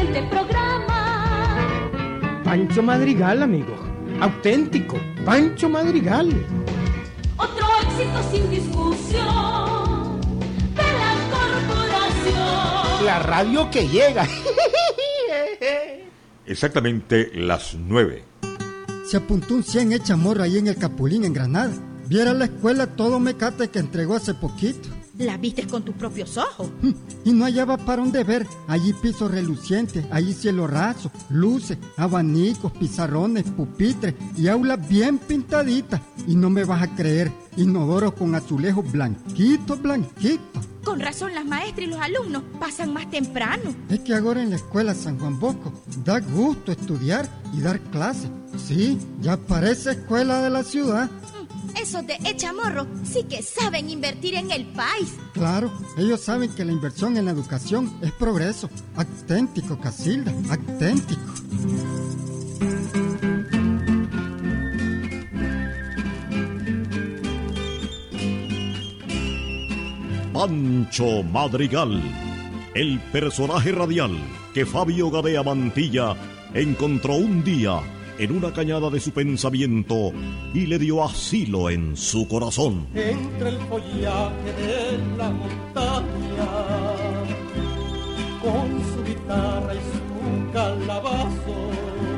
este programa. Pancho Madrigal, amigo. Auténtico, Pancho Madrigal. Otro éxito sin discusión de la corporación. La radio que llega. Exactamente las 9. Se apuntó un 100 hecha morra ahí en el Capulín, en Granada. Viera la escuela todo mecate que entregó hace poquito. La viste con tus propios ojos. Y no hallaba para dónde ver. Allí piso reluciente, allí cielo raso, luces, abanicos, pizarrones, pupitres y aulas bien pintaditas. Y no me vas a creer, inodoros con azulejos blanquitos, blanquitos. Con razón las maestras y los alumnos pasan más temprano. Es que ahora en la escuela San Juan Bosco da gusto estudiar y dar clases. Sí, ya parece escuela de la ciudad. Esos de Echamorro sí que saben invertir en el país. Claro, ellos saben que la inversión en la educación es progreso. Auténtico, Casilda, auténtico. Pancho Madrigal, el personaje radial que Fabio Gadea Mantilla encontró un día en una cañada de su pensamiento y le dio asilo en su corazón. Entre el follaje de la montaña, con su guitarra y su calabazo,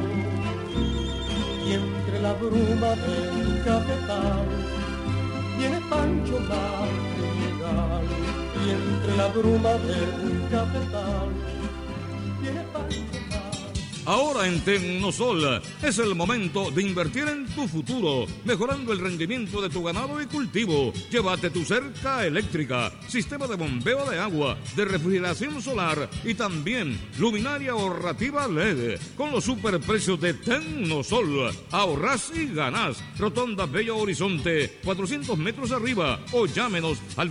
y entre la bruma del cafetal, viene Pancho Madrigal, y entre la bruma del cafetal, viene Pancho Madrigal. Ahora en Tecnosol es el momento de invertir en tu futuro, mejorando el rendimiento de tu ganado y cultivo. Llévate tu cerca eléctrica, sistema de bombeo de agua, de refrigeración solar y también luminaria ahorrativa LED. Con los superprecios de Tecnosol, ahorras y ganas. Rotonda Bello Horizonte, 400 metros arriba, o llámenos al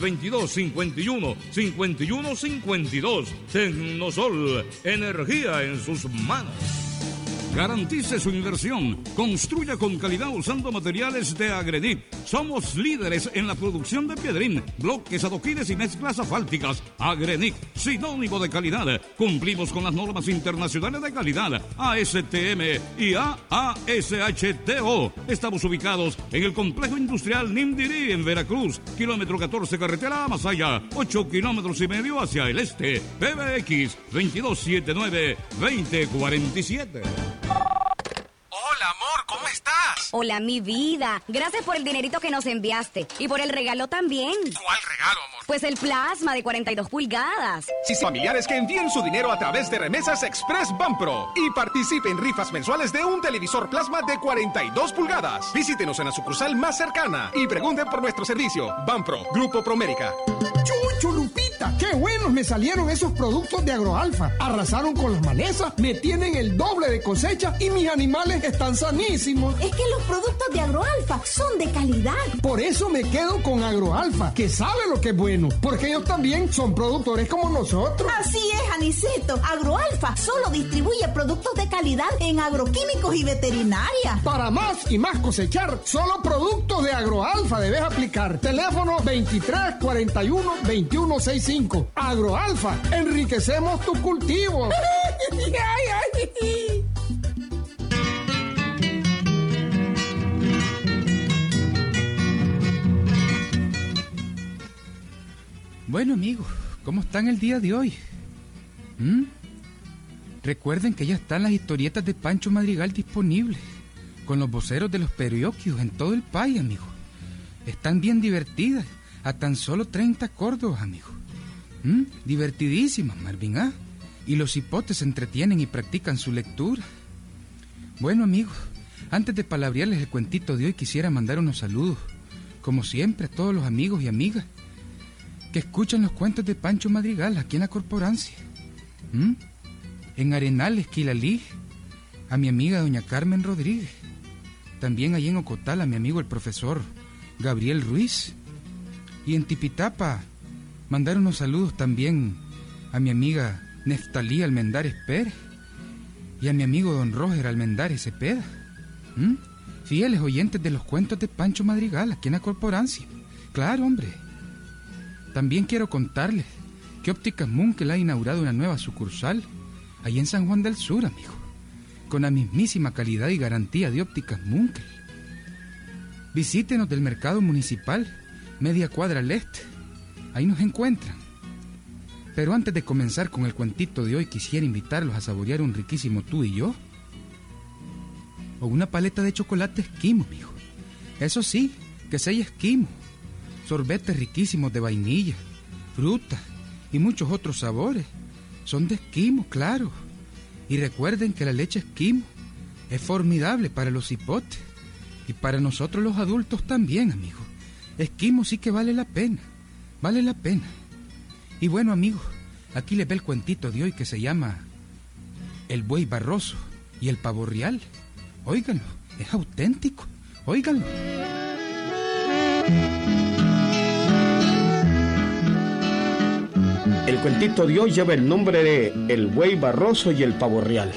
2251-5152. Tecnosol, energía en sus manos. Garantice su inversión. Construya con calidad usando materiales de Agrenic. Somos líderes en la producción de piedrín, bloques, adoquines y mezclas asfálticas. Agrenic, sinónimo de calidad. Cumplimos con las normas internacionales de calidad, ASTM y AASHTO. Estamos ubicados en el complejo industrial Nimdirí, en Veracruz. Kilómetro 14, carretera a Masaya, 8 kilómetros y medio hacia el este. PBX 2279-2047. Hola, amor, ¿cómo estás? Hola, mi vida. Gracias por el dinerito que nos enviaste. Y por el regalo también. ¿Cuál regalo, amor? Pues el plasma de 42 pulgadas. Sí, familiares que envíen su dinero a través de Remesas Express Banpro y participen en rifas mensuales de un televisor plasma de 42 pulgadas. Visítenos en la sucursal más cercana y pregunten por nuestro servicio. Banpro, Grupo Promérica. ¡Chucho, Lupita! ¡Qué buenos me salieron esos productos de Agroalfa! Arrasaron con las malezas, me tienen el doble de cosecha y mis animales están sanísimos. Es que los productos de Agroalfa son de calidad. Por eso me quedo con Agroalfa, que sabe lo que es bueno, porque ellos también son productores como nosotros. Así es, Aniceto. Agroalfa solo distribuye productos de calidad en agroquímicos y veterinaria. Para más y más cosechar, solo productos de Agroalfa debes aplicar. Teléfono 2341-2165. Agroalfa, enriquecemos tu cultivo. Bueno, amigos, ¿cómo están el día de hoy? Recuerden que ya están las historietas de Pancho Madrigal disponibles, con los voceros de los periódicos en todo el país, amigos. Están bien divertidas, a tan solo 30 córdobas, amigos. Divertidísimas, Marvin, ¿ah? Y los hipotes se entretienen y practican su lectura. Bueno, amigos, antes de palabrearles el cuentito de hoy, quisiera mandar unos saludos, como siempre, a todos los amigos y amigas que escuchan los cuentos de Pancho Madrigal aquí en la corporancia. En Arenales, Quilalí, a mi amiga doña Carmen Rodríguez. También allí en Ocotal a mi amigo el profesor Gabriel Ruiz. Y en Tipitapa, mandar unos saludos también a mi amiga Neftalí Almendares Pérez y a mi amigo don Roger Almendares Cepeda. Fieles oyentes de los cuentos de Pancho Madrigal aquí en la corporancia. Claro, hombre. También quiero contarles que Ópticas Munkel ha inaugurado una nueva sucursal ahí en San Juan del Sur, amigo, con la mismísima calidad y garantía de Ópticas Munkel. Visítenos del mercado municipal, media cuadra al este. Ahí nos encuentran. Pero antes de comenzar con el cuentito de hoy, quisiera invitarlos a saborear un riquísimo tú y yo. O una paleta de chocolate Esquimo, amigo. Eso sí, que sea Esquimo. Sorbetes riquísimos de vainilla, fruta y muchos otros sabores. Son de Esquimo, claro. Y recuerden que la leche Esquimo es formidable para los hipotes. Y para nosotros los adultos también, amigo. Esquimo sí que vale la pena. Vale la pena. Y bueno, amigos, aquí les ve el cuentito de hoy que se llama El buey barroso y el pavo real. Óiganlo, es auténtico. Óiganlo. El cuentito de hoy lleva el nombre de El buey barroso y el pavo real.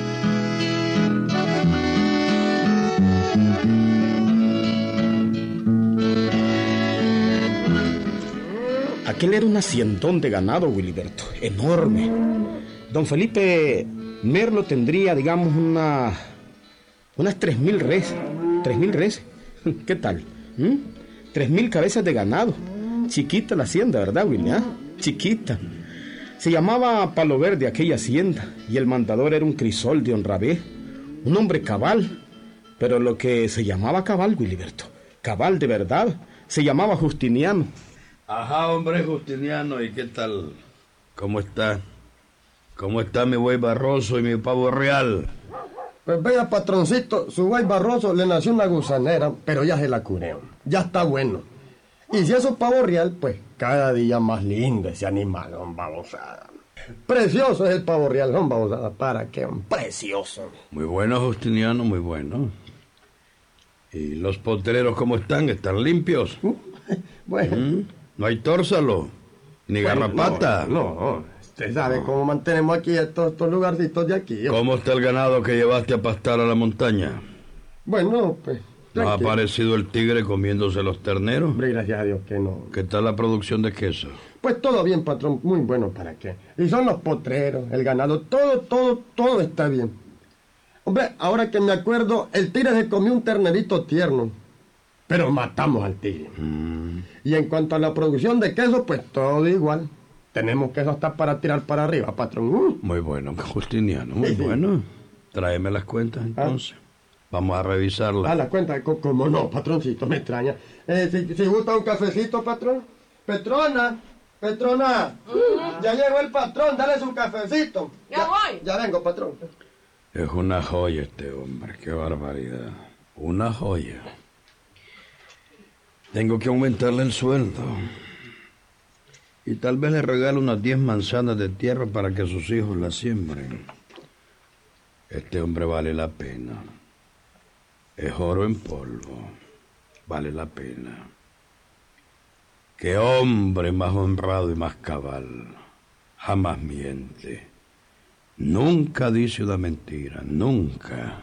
Aquel era un haciendón de ganado, Wiliberto, enorme. Don Felipe Merlo tendría, digamos, unas 3.000 reses. 3.000 reses. ¿Qué tal? 3.000 cabezas de ganado. Chiquita la hacienda, ¿verdad, Willy? Chiquita. Se llamaba Palo Verde aquella hacienda, y el mandador era un crisol de Honravé, un hombre cabal. Pero lo que se llamaba cabal, Wiliberto, cabal de verdad, se llamaba Justiniano. Ajá, hombre, Justiniano, ¿y qué tal? ¿Cómo está? ¿Cómo está mi buey barroso y mi pavo real? Pues vea, patroncito, su buey barroso le nació una gusanera, pero ya se la curé. Ya está bueno. Y si es un pavo real, pues cada día más lindo ese animal, babosada. Precioso es el pavo real, babosada. ¿Para qué? Precioso. Muy bueno, Justiniano, muy bueno. ¿Y los potreros cómo están? ¿Están limpios? Bueno. ¿No hay tórsalo? ¿Ni garrapata? No. Usted sabe cómo mantenemos aquí estos lugarcitos de aquí. ¿Cómo está el ganado que llevaste a pastar a la montaña? Bueno, pues... ¿No ha aparecido el tigre comiéndose los terneros? Hombre, gracias a Dios que no. ¿Qué tal la producción de queso? Pues todo bien, patrón, muy bueno, ¿para qué? Y son los potreros, el ganado, todo está bien. Hombre, ahora que me acuerdo, el tigre se comió un ternerito tierno, pero matamos al tigre. Y en cuanto a la producción de queso, pues todo igual. Tenemos queso hasta para tirar para arriba, patrón. Muy bueno, Justiniano, muy bueno. Tráeme las cuentas, entonces. Vamos a revisarlas. La cuenta, ¿cómo no, patroncito? Me extraña. Si gusta un cafecito, patrón. Petrona. Ya llegó el patrón, dale su cafecito. Ya voy. Ya vengo, patrón. Es una joya este hombre, qué barbaridad. Una joya. Tengo que aumentarle el sueldo. Y tal vez le regalo unas 10 manzanas de tierra para que sus hijos la siembren. Este hombre vale la pena. Es oro en polvo. Vale la pena. Qué hombre más honrado y más cabal. Jamás miente. Nunca dice una mentira. Nunca.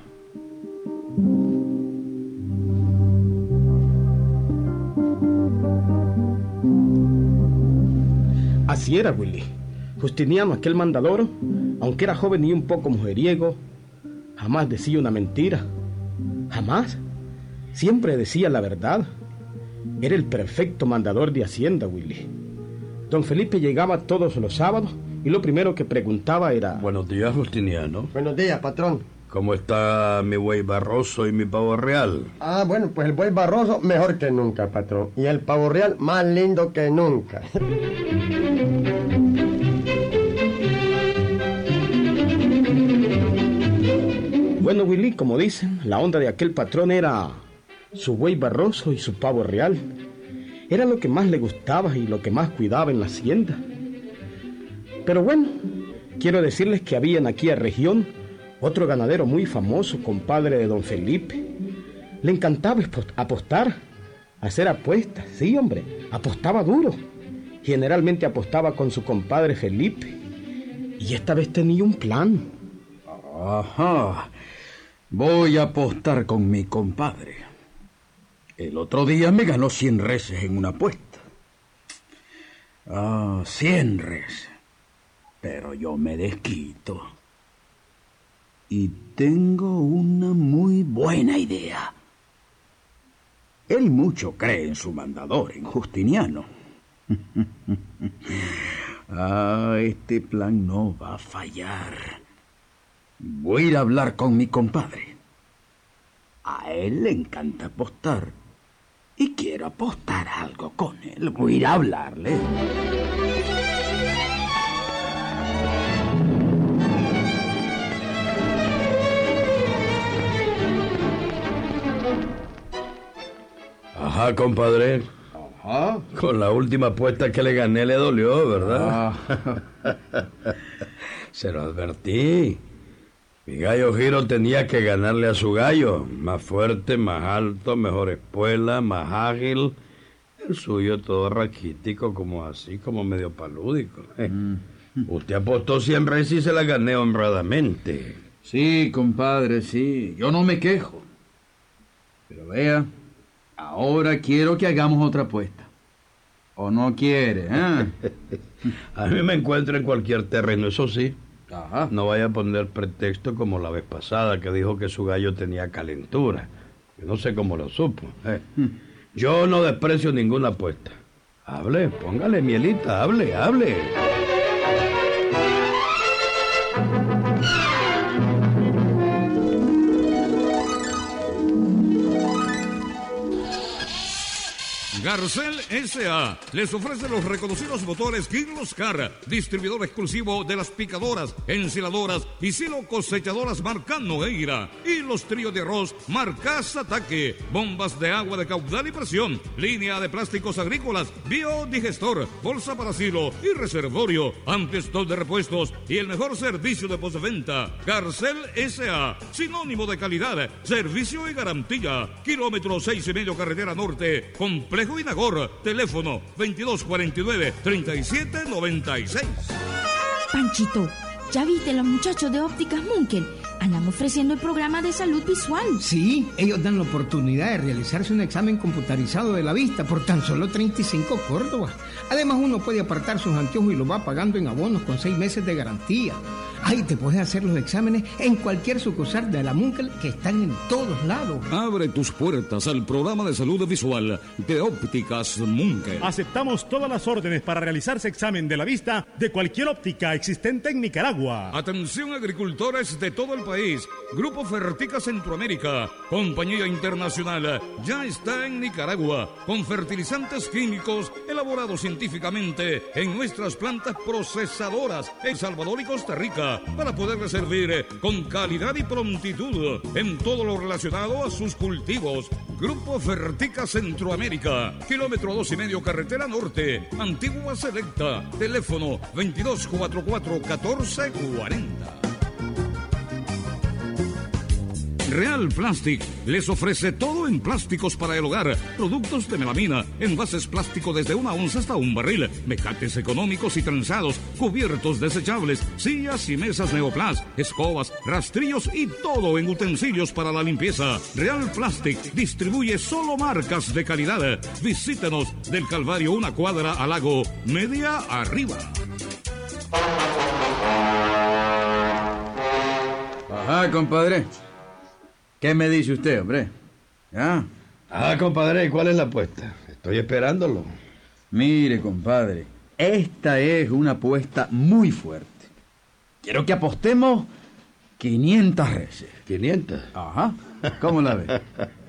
Así era, Willy. Justiniano, aquel mandador, aunque era joven y un poco mujeriego, jamás decía una mentira. Jamás. Siempre decía la verdad. Era el perfecto mandador de hacienda, Willy. Don Felipe llegaba todos los sábados y lo primero que preguntaba era... Buenos días, Justiniano. Buenos días, patrón. ¿Cómo está mi buey barroso y mi pavo real? Bueno, pues el buey barroso mejor que nunca, patrón. Y el pavo real más lindo que nunca. Bueno, Willy, como dicen, la onda de aquel patrón era su buey barroso y su pavo real. Era lo que más le gustaba y lo que más cuidaba en la hacienda. Pero bueno, quiero decirles que había en aquella región otro ganadero muy famoso, compadre de don Felipe. Le encantaba apostar, hacer apuestas. Sí, hombre, apostaba duro. Generalmente apostaba con su compadre Felipe. Y esta vez tenía un plan. Ajá. Voy a apostar con mi compadre. El otro día me ganó 100 reses en una apuesta. 100 reses. Pero yo me desquito. Y tengo una muy buena idea. Él mucho cree en su mandador, en Justiniano. Este plan no va a fallar. Voy a ir a hablar con mi compadre. A él le encanta apostar. Y quiero apostar algo con él. Voy a ir a hablarle. Ajá, compadre. Ajá. Con la última apuesta que le gané le dolió, ¿verdad? Se lo advertí. Mi gallo Giro tenía que ganarle a su gallo. Más fuerte, más alto, mejor espuela, más ágil. El suyo todo raquítico, como así, como medio palúdico. Usted apostó 100 reses y se la gané honradamente. Sí, compadre, sí. Yo no me quejo. Pero vea, ahora quiero que hagamos otra apuesta. ¿O no quiere, eh? A mí me encuentro en cualquier terreno, eso sí. Ajá. No vaya a poner pretexto como la vez pasada que dijo que su gallo tenía calentura. Yo no sé cómo lo supo. Yo no desprecio ninguna apuesta. Hable, póngale mielita, hable. Garcel S.A. les ofrece los reconocidos motores Kirloskar, distribuidor exclusivo de las picadoras, ensiladoras y silo cosechadoras marca Nogueira, y los tríos de arroz marca Ataque, bombas de agua de caudal y presión, línea de plásticos agrícolas, biodigestor, bolsa para silo y reservorio, amplio stock de repuestos y el mejor servicio de postventa. Garcel S.A., sinónimo de calidad, servicio y garantía. Kilómetro 6,5 carretera norte, complejo Inagor, teléfono 2249-3796. Panchito, ¿ya viste los muchachos de Ópticas Munkel? Andan ofreciendo el programa de salud visual. Sí, ellos dan la oportunidad de realizarse un examen computarizado de la vista por tan solo 35 córdobas. Además, uno puede apartar sus anteojos y los va pagando en abonos con 6 meses de garantía. Ahí te puedes hacer los exámenes en cualquier sucursal de la Munkel, que están en todos lados. Abre tus puertas al programa de salud visual de Ópticas Munkel. Aceptamos todas las órdenes para realizarse examen de la vista de cualquier óptica existente en Nicaragua. Atención agricultores de todo el país. Grupo Fertica Centroamérica, compañía internacional, ya está en Nicaragua con fertilizantes químicos elaborados científicamente en nuestras plantas procesadoras en Salvador y Costa Rica, para poderle servir con calidad y prontitud en todo lo relacionado a sus cultivos. Grupo Fertica Centroamérica, kilómetro 2,5 carretera norte, Antigua Selecta, teléfono 2244-1440. Real Plastic les ofrece todo en plásticos para el hogar, productos de melamina, envases plásticos desde 1 onza hasta un barril, mecates económicos y trenzados, cubiertos desechables, sillas y mesas Neoplas, escobas, rastrillos y todo en utensilios para la limpieza. Real Plastic distribuye solo marcas de calidad. Visítenos del Calvario 1 cuadra al lago, media arriba. Ajá, compadre. ¿Qué me dice usted, hombre? ¿Ah? Compadre, ¿cuál es la apuesta? Estoy esperándolo. Mire, compadre, esta es una apuesta muy fuerte. Quiero que apostemos 500 reses. ¿500? Ajá. ¿Cómo la ve?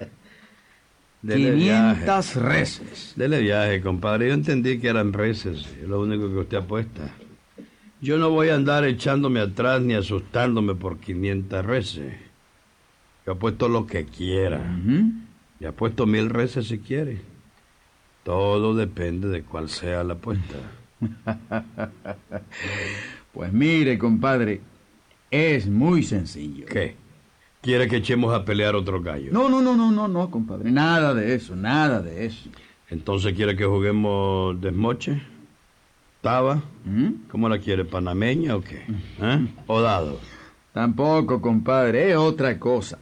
500 reses. Dele viaje, compadre. Yo entendí que eran reses. Es lo único que usted apuesta. Yo no voy a andar echándome atrás ni asustándome por 500 reses. Yo apuesto lo que quiera. Y apuesto 1000 reses si quiere. Todo depende de cuál sea la apuesta. Pues mire, compadre, es muy sencillo. ¿Qué? ¿Quiere que echemos a pelear otro gallo? No, compadre. Nada de eso. Entonces, ¿quiere que juguemos desmoche? ¿Taba? ¿Cómo la quiere? ¿Panameña o qué? ¿O dado? Tampoco, compadre, es otra cosa.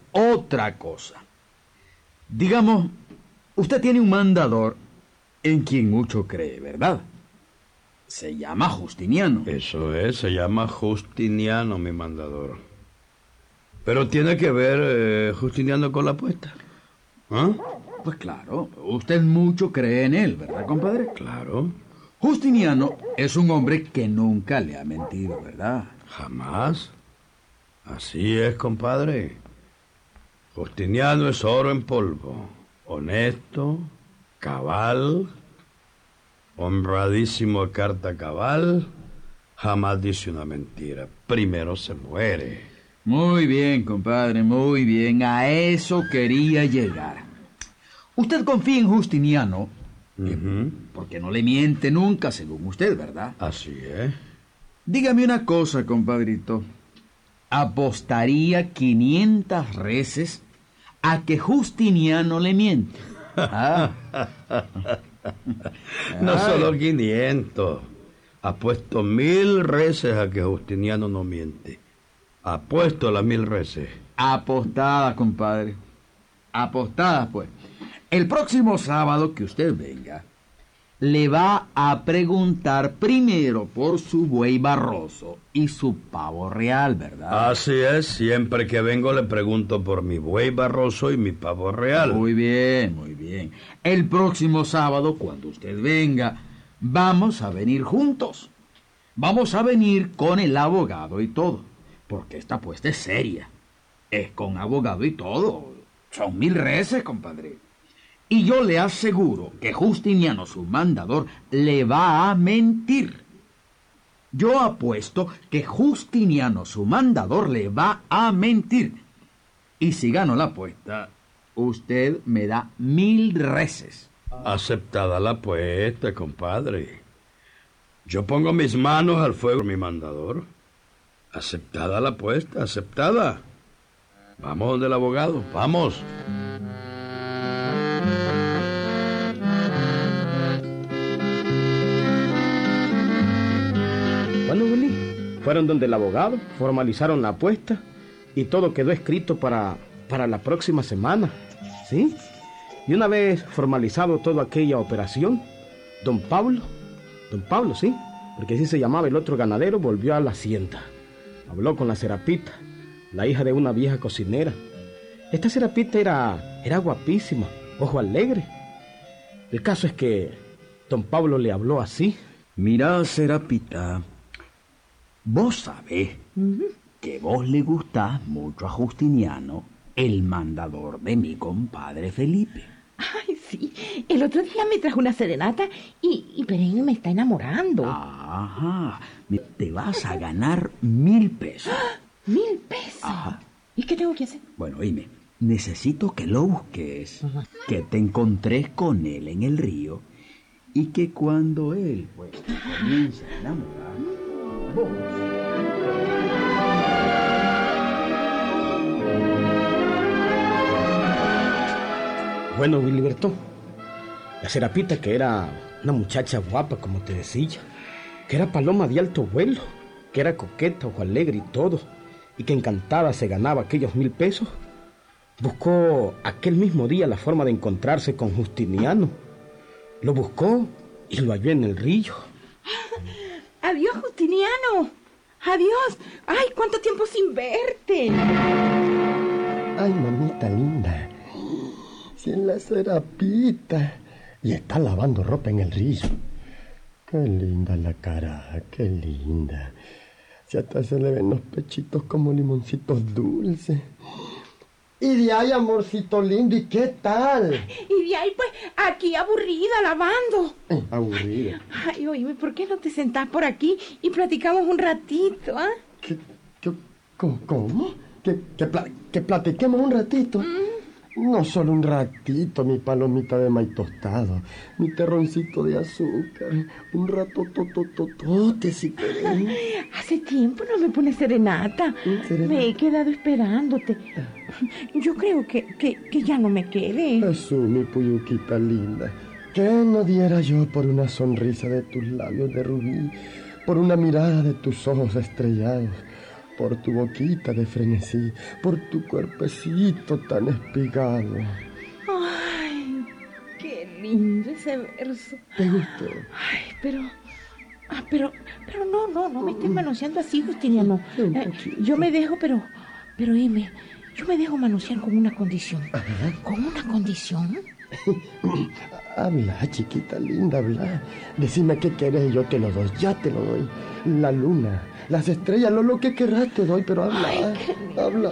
Digamos, usted tiene un mandador en quien mucho cree, ¿verdad? Se llama Justiniano. Eso es, se llama Justiniano, mi mandador. Pero tiene que ver Justiniano con la apuesta. ¿Ah? Pues claro, usted mucho cree en él, ¿verdad, compadre? Claro. Justiniano es un hombre que nunca le ha mentido, ¿verdad? Jamás. Así es, compadre. Justiniano es oro en polvo. Honesto, cabal, honradísimo a carta cabal. Jamás dice una mentira. Primero se muere. Muy bien, compadre, muy bien. A eso quería llegar. Usted confía en Justiniano, porque no le miente nunca, según usted, ¿verdad? Así es. Dígame una cosa, compadrito. ¿Apostaría 500 reses a que Justiniano le miente? ¿Ah? No solo 500. Apuesto 1000 reses a que Justiniano no miente. Apuesto las 1000 reses. Apostadas, compadre. Apostadas, pues. El próximo sábado que usted venga, le va a preguntar primero por su buey barroso y su pavo real, ¿verdad? Así es. Siempre que vengo le pregunto por mi buey barroso y mi pavo real. Muy bien, muy bien. El próximo sábado, cuando usted venga, vamos a venir juntos. Vamos a venir con el abogado y todo. Porque esta apuesta es seria. Es con abogado y todo. Son 1000 reses, compadre. Y yo le aseguro que Justiniano, su mandador, le va a mentir. Yo apuesto que Justiniano, su mandador, le va a mentir. Y si gano la apuesta, usted me da 1000 reses. Aceptada la apuesta, compadre. Yo pongo mis manos al fuego por mi mandador. Aceptada la apuesta, aceptada. Vamos donde el abogado, vamos. Bueno, Willy, fueron donde el abogado, formalizaron la apuesta y todo quedó escrito para la próxima semana, ¿sí? Y una vez formalizado toda aquella operación, don Pablo, sí, porque así se llamaba el otro ganadero, volvió a la hacienda. Habló con la Serapita, la hija de una vieja cocinera. Esta Serapita era guapísima, ojo alegre. El caso es que don Pablo le habló así. Mira, Serapita, vos sabés que vos le gustás mucho a Justiniano, el mandador de mi compadre Felipe. Ay, sí. El otro día me trajo una serenata y Pereño me está enamorando. Ajá. Te vas a ganar 1000 pesos. ¿1000 pesos? Ajá. ¿Y qué tengo que hacer? Bueno, oíme, necesito que lo busques, que te encontres con él en el río y que cuando él pues, te comience a enamorar, vos... Bueno, Wiliberto, la Serapita, que era una muchacha guapa, como te decía, que era paloma de alto vuelo, que era coqueta, ojo alegre y todo, y que encantada se ganaba aquellos 1000 pesos, buscó aquel mismo día la forma de encontrarse con Justiniano. Lo buscó y lo halló en el río. ¡Adiós, Justiniano! ¡Adiós! ¡Ay, cuánto tiempo sin verte! Ay, mamita linda. Sin la Serapita. Y está lavando ropa en el río. Qué linda la cara, qué linda. Si hasta se le ven los pechitos como limoncitos dulces. Y de ahí, amorcito lindo, ¿y qué tal? Y de ahí, pues, aquí aburrida, lavando. Aburrida. Ay, oíme, ¿por qué no te sentás por aquí y platicamos un ratito, ah? ¿Cómo? ¿Que platiquemos un ratito? No solo un ratito, mi palomita de maíz tostado, mi terroncito de azúcar, un rato totototote, si querés. Hace tiempo no me pones serenata. Me he quedado esperándote. Yo creo que ya no me quede. Jesús, mi puyuquita linda, ¿qué no diera yo por una sonrisa de tus labios de rubí, por una mirada de tus ojos estrellados, por tu boquita de frenesí, por tu cuerpecito tan espigado? Ay, qué lindo ese verso. ¿Te gustó? Ay, pero no me estés manoseando así, Justiniano. Yo me dejo, pero Pero dime, yo me dejo manosear con una condición. Ajá. ¿Con una condición? Habla, chiquita linda, habla. Decime qué querés y yo te lo doy, ya te lo doy. La luna, las estrellas, lo que querrás te doy, pero habla, habla.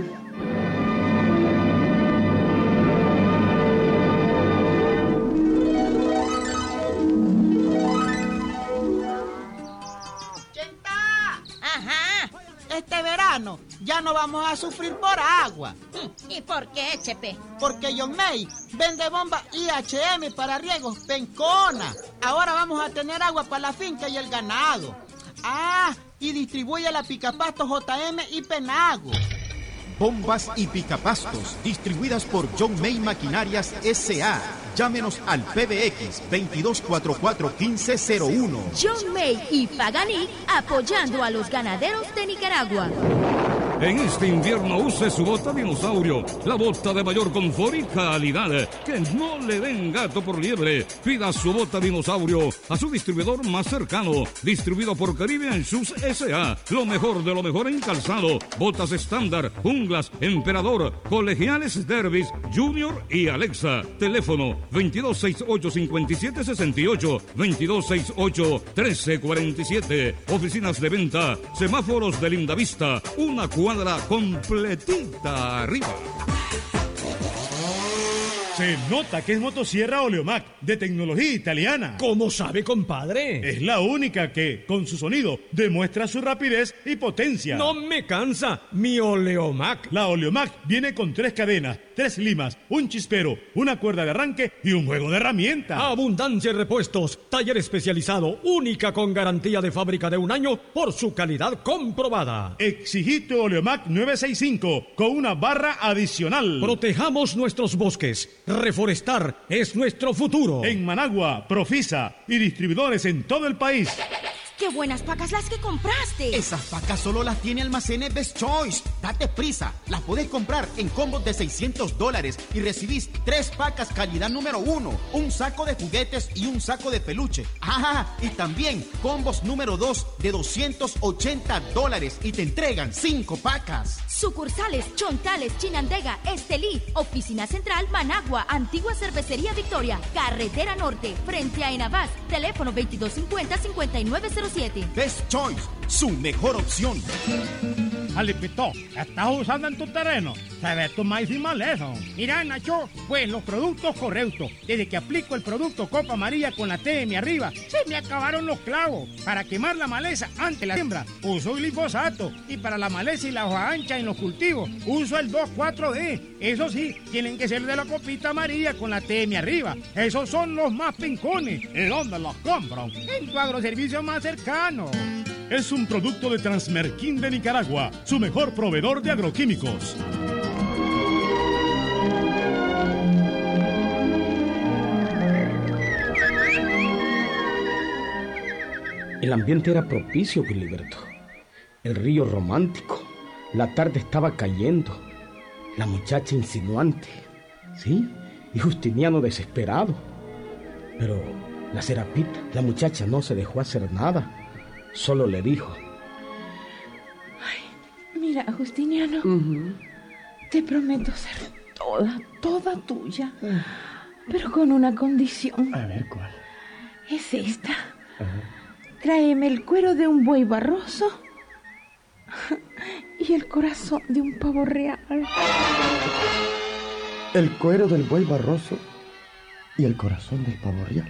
Este verano ya no vamos a sufrir por agua. ¿Y por qué, Chepe? Porque John May vende bomba IHM para riegos Pencona. Ahora vamos a tener agua para la finca y el ganado. Y distribuye la Picapastos JM y Penago. Bombas y picapastos distribuidas por John May Maquinarias S.A. Llámenos al PBX 2244-1501. John May y Paganí apoyando a los ganaderos de Nicaragua. En este invierno use su bota dinosaurio, la bota de mayor confort y calidad. Que no le den gato por liebre. Pida su bota dinosaurio a su distribuidor más cercano. Distribuido por Caribbean Shoes S.A. Lo mejor de lo mejor en calzado. Botas estándar, junglas, emperador, colegiales Derbys, Junior y Alexa. Teléfono 2268-5768, 2268-1347. Oficinas de venta, semáforos de Lindavista, una cuadra completita arriba. Se nota que es motosierra Oleomac, de tecnología italiana. ¿Cómo sabe, compadre? Es la única que, con su sonido, demuestra su rapidez y potencia. No me cansa mi Oleomac. La Oleomac viene con 3 cadenas, 3 limas, un chispero, una cuerda de arranque y un juego de herramientas. Abundancia de repuestos, taller especializado, única con garantía de fábrica de 1 año por su calidad comprobada. Exigí tu Oleomac 965 con una barra adicional. Protejamos nuestros bosques. Reforestar es nuestro futuro. En Managua, Profisa y distribuidores en todo el país. ¡Qué buenas pacas las que compraste! Esas pacas solo las tiene Almacenes Best Choice. Date prisa, las podés comprar en combos de $600 y recibís 3 pacas calidad número 1, un saco de juguetes y un saco de peluche. Y también combos número 2 de $280 y te entregan 5 pacas. Sucursales Chontales, Chinandega, Estelí, Oficina Central, Managua, Antigua Cervecería Victoria, Carretera Norte, frente a Enavás, teléfono 2250-5907. Best Choice, su mejor opción. Alipito, ¿estás usando en tu terreno? Se ve tu maíz y maleza. Mira, Nacho, pues los productos correctos. Desde que aplico el producto Copa Amarilla con la T de mi arriba, se me acabaron los clavos. Para quemar la maleza antes de la siembra, uso glifosato. Y para la maleza y la hoja ancha en los cultivos, uso el 2,4-D. Eso sí, tienen que ser de la copita amarilla con la T de mi arriba. Esos son los más pincones. ¿Y dónde los compro? En tu agroservicio más cercano. Es un producto de Transmerquín de Nicaragua, su mejor proveedor de agroquímicos. El ambiente era propicio, Filiberto. El río romántico. La tarde estaba cayendo. La muchacha insinuante. ¿Sí? Y Justiniano desesperado. Pero la Serapita, la muchacha, no se dejó hacer nada. Solo le dijo: ay, mira, Justiniano, te prometo ser toda tuya, pero con una condición. A ver, ¿cuál? Es esta. Tráeme el cuero de un buey barroso y el corazón de un pavo real. El cuero del buey barroso y el corazón del pavo real.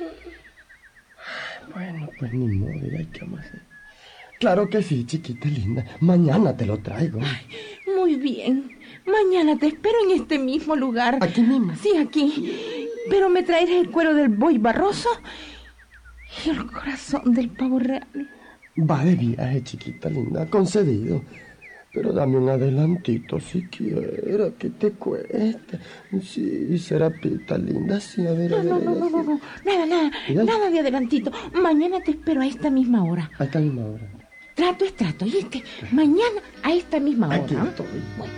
Bueno, pues ni modo, hay que hacer. Claro que sí, chiquita linda. Mañana te lo traigo. Ay, muy bien. Mañana te espero en este mismo lugar. ¿Aquí mismo? Sí, aquí. Pero me traerás el cuero del buey barroso y el corazón del pavo real. Va de viaje, chiquita linda, concedido. Pero dame un adelantito siquiera, que te cuesta. Sí, Serapita linda, sí, a ver. No. Nada de adelantito. Mañana te espero a esta misma hora. A esta misma hora. Trato es trato, ¿oíste? Mañana a esta misma hora. Aquí estoy. Bueno.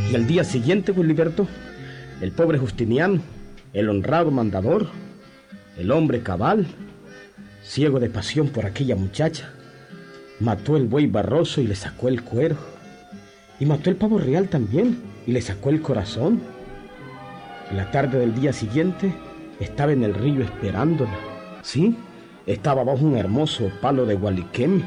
Y al día siguiente, Wiliberto, el pobre Justiniano, el honrado mandador, el hombre cabal, ciego de pasión por aquella muchacha, mató el buey barroso y le sacó el cuero. Y mató el pavo real también y le sacó el corazón. En la tarde del día siguiente estaba en el río esperándola. Sí, estaba bajo un hermoso palo de gualiquén.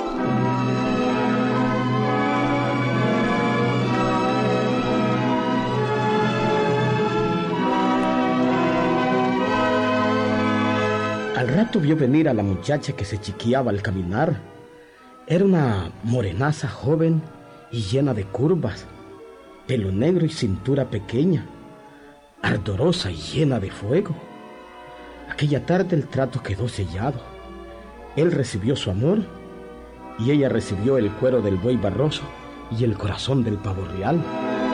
Al rato vio venir a la muchacha que se chiqueaba al caminar. Era una morenaza joven y llena de curvas, pelo negro y cintura pequeña, ardorosa y llena de fuego. Aquella tarde el trato quedó sellado. Él recibió su amor y ella recibió el cuero del buey barroso y el corazón del pavo real.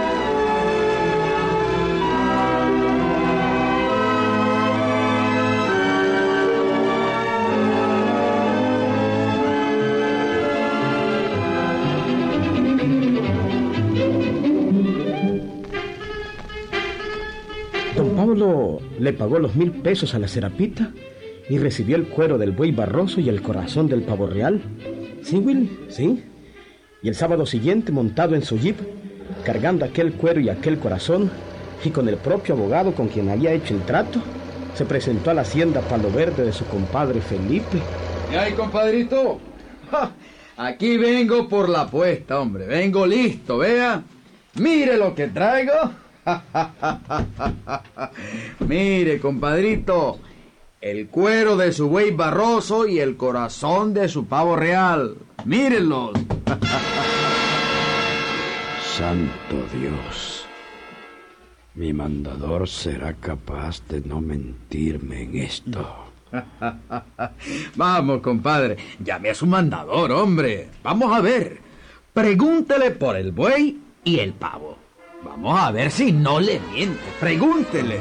Don Pablo le pagó los 1,000 pesos a la Serapita y recibió el cuero del buey barroso y el corazón del pavo real. Sí, Willy, sí. Y el sábado siguiente, montado en su jeep, cargando aquel cuero y aquel corazón, y con el propio abogado con quien había hecho el trato, se presentó a la hacienda Palo Verde de su compadre Felipe. ¿Y ahí, compadrito? ¡Ja! Aquí vengo por la apuesta, hombre. Vengo listo, vea. Mire lo que traigo. Mire, compadrito, el cuero de su buey barroso y el corazón de su pavo real. Mírenlos. Santo Dios, mi mandador será capaz de no mentirme en esto. Vamos, compadre, llame a su mandador, hombre. Vamos a ver. Pregúntele por el buey y el pavo. Vamos a ver si no le miente. Pregúntele.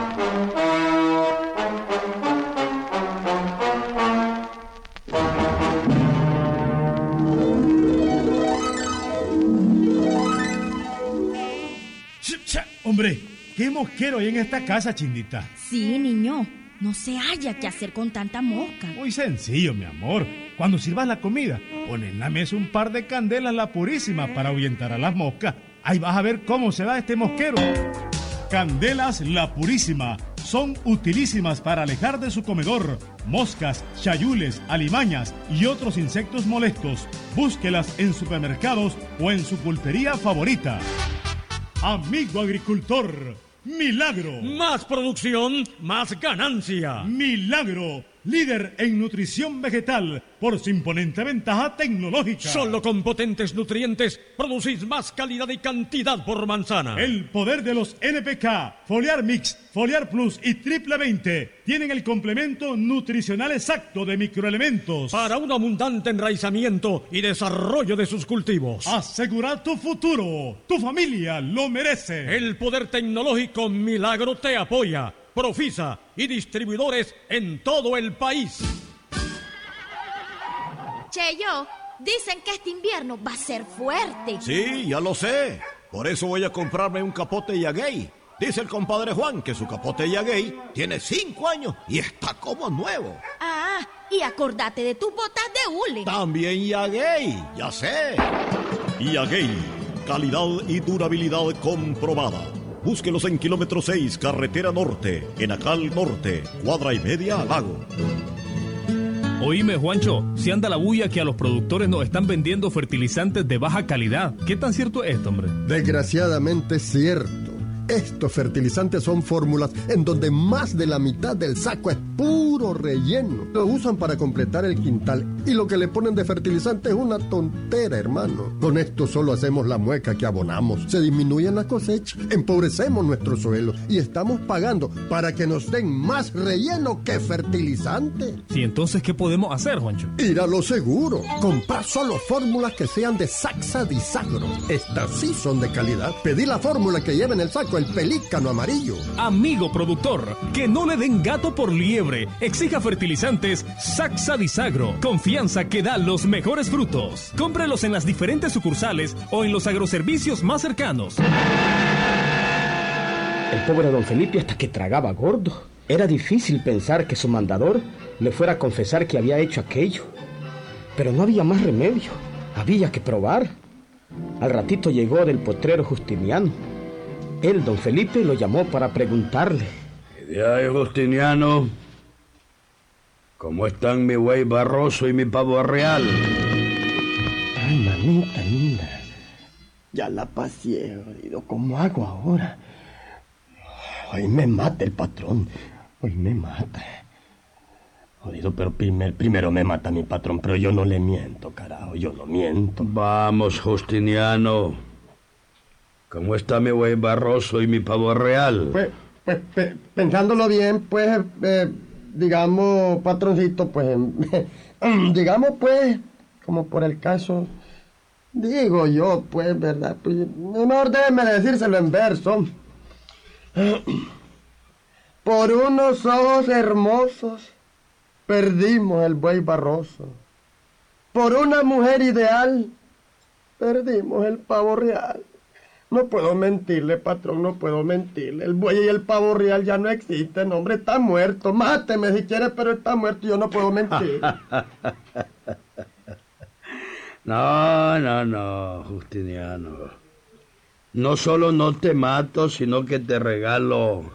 Hombre, qué mosquero hay en esta casa, Chindita. Sí, niño. No se halla qué hacer con tanta mosca. Muy sencillo, mi amor. Cuando sirvas la comida, pon en la mesa un par de candelas La Purísima para ahuyentar a las moscas. Ahí vas a ver cómo se va este mosquero. Candelas La Purísima son utilísimas para alejar de su comedor moscas, chayules, alimañas y otros insectos molestos. Búsquelas en supermercados o en su pulpería favorita. Amigo agricultor, Milagro. Más producción, más ganancia. Milagro, líder en nutrición vegetal por su imponente ventaja tecnológica. Solo con potentes nutrientes producís más calidad y cantidad por manzana. El poder de los NPK, Foliar Mix, Foliar Plus y Triple 20 tienen el complemento nutricional exacto de microelementos para un abundante enraizamiento y desarrollo de sus cultivos. Asegura tu futuro, tu familia lo merece. El poder tecnológico Milagro te apoya. Profisa y distribuidores en todo el país. Cheyo, dicen que este invierno va a ser fuerte. Sí, ya lo sé. Por eso voy a comprarme un capote Yagay. Dice el compadre Juan que su capote Yagay tiene 5 años y está como nuevo. Ah, y acordate de tus botas de hule. También Yagay, ya sé. Yagay, calidad y durabilidad comprobada. Búsquelos en kilómetro 6, carretera norte, en Acal Norte, cuadra y media al lago. Oíme, Juancho, si anda la bulla que a los productores nos están vendiendo fertilizantes de baja calidad. ¿Qué tan cierto es esto, hombre? Desgraciadamente es cierto. Estos fertilizantes son fórmulas en donde más de la mitad del saco es puro relleno. Lo usan para completar el quintal y lo que le ponen de fertilizante es una tontera, hermano. Con esto solo hacemos la mueca que abonamos. Se disminuyen las cosechas, empobrecemos nuestros suelos y estamos pagando para que nos den más relleno que fertilizante. Sí, entonces, ¿qué podemos hacer, Juancho? Ir a lo seguro. Comprar solo fórmulas que sean de Saxa Disagro. Estas sí son de calidad. Pedí la fórmula que lleva en el saco el pelícano amarillo. Amigo productor, que no le den gato por liebre. Exija fertilizantes Saxa Disagro. Confía confianza que da los mejores frutos. Cómprelos en las diferentes sucursales o en los agroservicios más cercanos. El pobre don Felipe hasta que tragaba gordo. Era difícil pensar que su mandador le fuera a confesar que había hecho aquello. Pero no había más remedio. Había que probar. Al ratito llegó del potrero Justiniano. Él, don Felipe, lo llamó para preguntarle. ¿Qué hay, Justiniano? ¿Cómo están mi güey Barroso y mi pavo real? Ay, mamita linda. Ya la pasé, jodido. ¿Cómo hago ahora? Hoy me mata el patrón. Hoy me mata. Jodido, pero primero me mata mi patrón. Pero yo no le miento, carajo. Yo no miento. Vamos, Justiniano. ¿Cómo está mi güey Barroso y mi pavo real? Pues pensándolo bien, pues, digamos, patroncito, pues, digamos, pues, como por el caso, digo yo, pues, ¿verdad? Pues, mejor déjeme decírselo en verso. Por unos ojos hermosos perdimos el buey Barroso. Por una mujer ideal perdimos el pavo real. No puedo mentirle, patrón, no puedo mentirle. El buey y el pavo real ya no existen, hombre, está muerto. Máteme si quiere, pero está muerto y yo no puedo mentir. No, Justiniano. No solo no te mato, sino que te regalo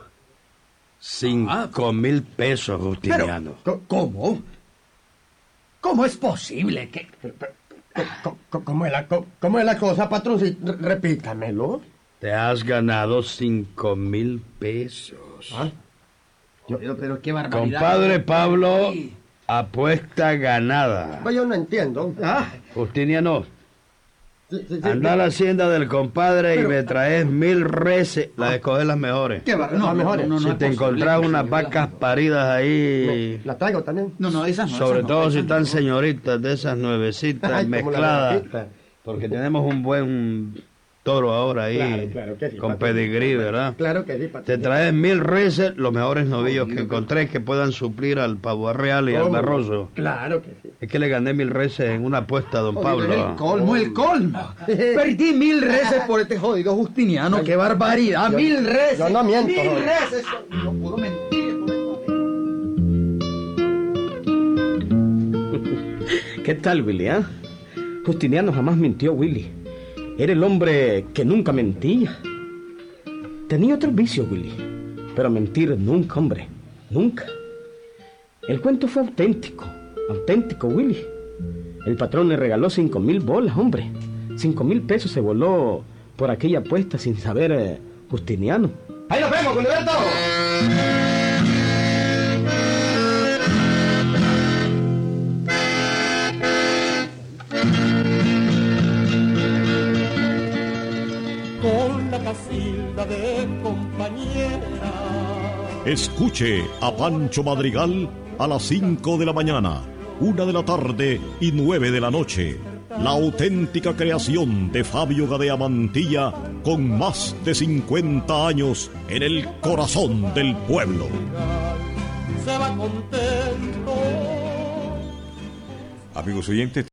5,000 pesos, Justiniano. Pero, ¿cómo? ¿Cómo es posible que...? ¿Cómo es la cosa, patroncito? Repítamelo. Te has ganado 5,000 pesos. ¿Ah? Pero qué barbaridad. Compadre Pablo, apuesta ganada. Pues yo no entiendo. Justiniano, Sí, anda a la hacienda del compadre y me traes 1,000 reses. Las escoges las mejores. ¿Qué va? No, mejores. Si te encontrás unas vacas paridas ahí... ¿Las traigo también? No, esas no. Sobre todo si están señoritas de esas nuevecitas mezcladas. Porque tenemos un buen toro ahora ahí. Claro que sí, con pedigrí, ¿verdad? Claro que sí, patrón. Te traes 1,000 reses, los mejores novillos que encontré que puedan suplir al pavo real y al Barroso. Claro que sí. Es que le gané 1,000 reses en una apuesta a don Pablo. El colmo. Perdí 1,000 reses por este jodido Justiniano. ¡Qué barbaridad! 1,000 reses. Yo no miento. 1,000 reses. No puedo mentir. ¿Qué tal, Willy, Justiniano jamás mintió, Willy. Era el hombre que nunca mentía. Tenía otro vicio, Willy, pero mentir nunca, hombre, nunca. El cuento fue auténtico, Willy. El patrón le regaló 5,000 bolas, hombre. 5,000 pesos se voló por aquella apuesta sin saber Justiniano. ¡Ahí nos vemos, Gilberto! Con la Casilda de compañera. Escuche a Pancho Madrigal a las 5 de la mañana, 1 de la tarde y 9 de la noche. La auténtica creación de Fabio Gadea Mantilla, con más de 50 años en el corazón del pueblo. Se va contento. Amigos oyentes,